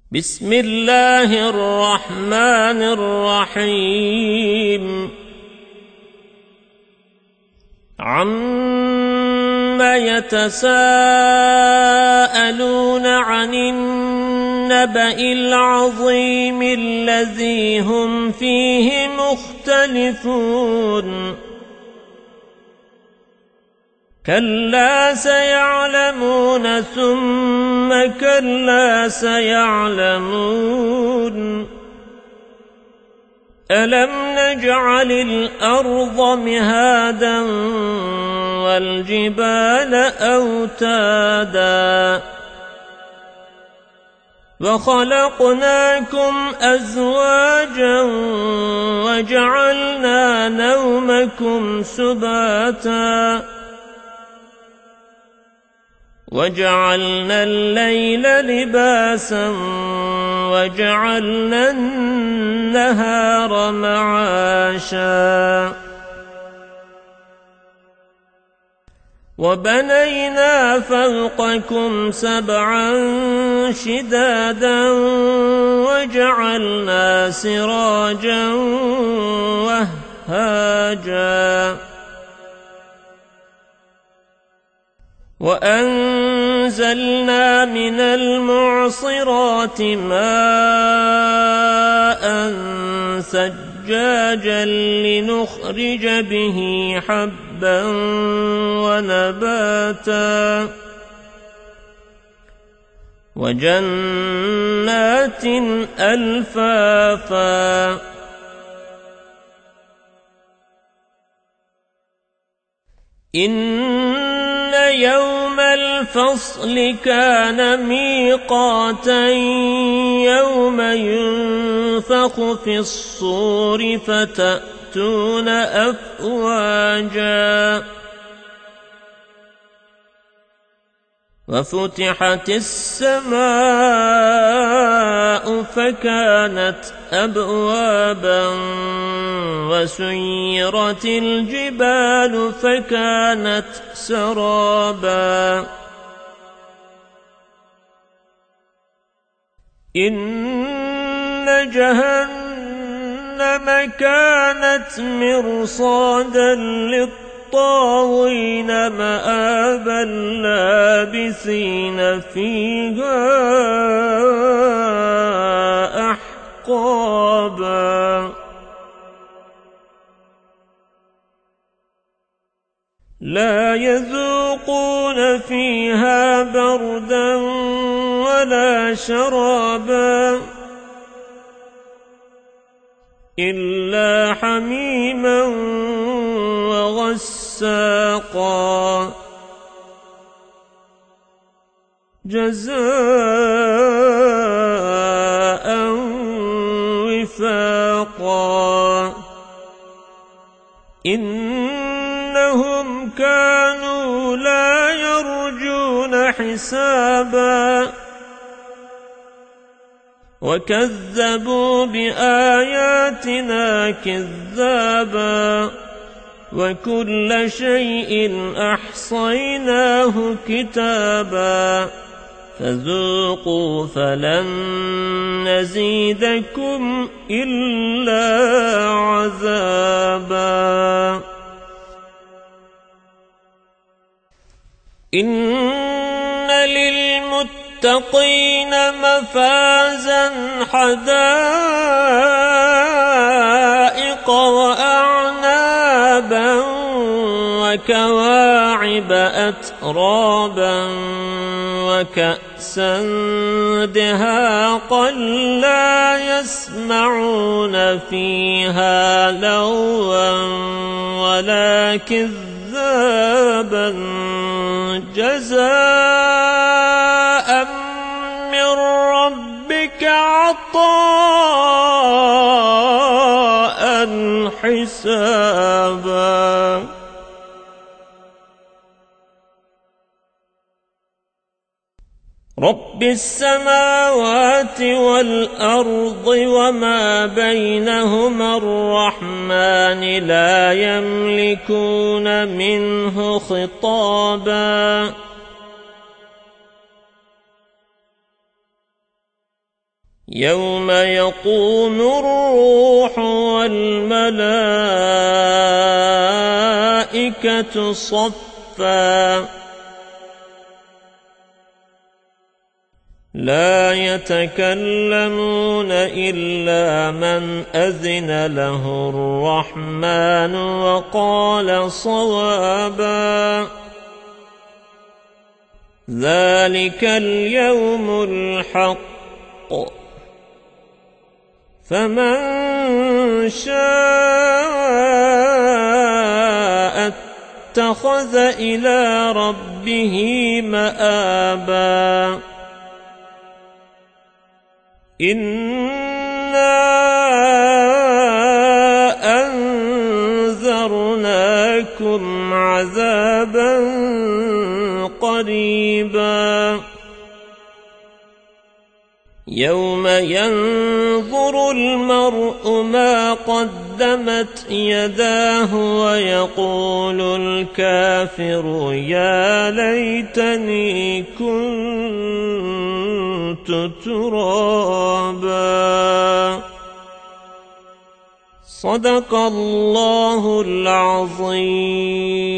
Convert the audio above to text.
بسم الله الرحمن الرحيم عَمَّ يتساءلون عن النبأ العظيم الذي هم فيه مختلفون كلا سيعلمون ثم كلا سيعلمون ألم نجعل الأرض مهادا والجبال أوتادا وخلقناكم أزواجا وجعلنا نومكم سباتا وجعلنا الليل لباسا وجعلنا النهار معاشا وبنينا فوقكم سبعا شدادا وجعلنا سراجا وهاجا وأنزلنا من المعصرات ماء ثجاجا لنخرج به حبا ونباتا وجنات ألفافا إن يوم الفصل كان ميقاتا يوم ينفخ في الصور فتأتون أفواجا وفتحت السماء فكانت أبوابا وسيرت الجبال فكانت سرابا إن جهنم كانت مرصادا للطاغين مآبا لابثين فيها أحقابا لا يذوقون فيها بردا ولا شرابا إلا حميما وغساقا جزاء وفاقا إنهم كانوا لا يرجون حسابا وكذبوا بآياتنا كذابا وكل شيء أحصيناه كتابا فذوقوا فلن نزيدكم إلا عذابا إن للمتقين مفازا حدائق وأعنابا وكواعب أترابا وكأسا دهاقا لا يسمعون فيها لغوا ولا كذابا جزاء من ربك عطاء حسابا رب السماوات والأرض وما بينهما الرحمن لا يملكون منه خطابا يوم يقوم الروح والملائكة صفا لا يتكلمون إلا من أذن له الرحمن وقال صوابا ذلك اليوم الحق فمن شاء اتخذ إلى ربه مآبا إنا أنذرناكم عذابا قريبا يوم ينظر المرء ما قدمت يداه ويقول الكافر يا ليتني كنت ترابا صدق الله العظيم.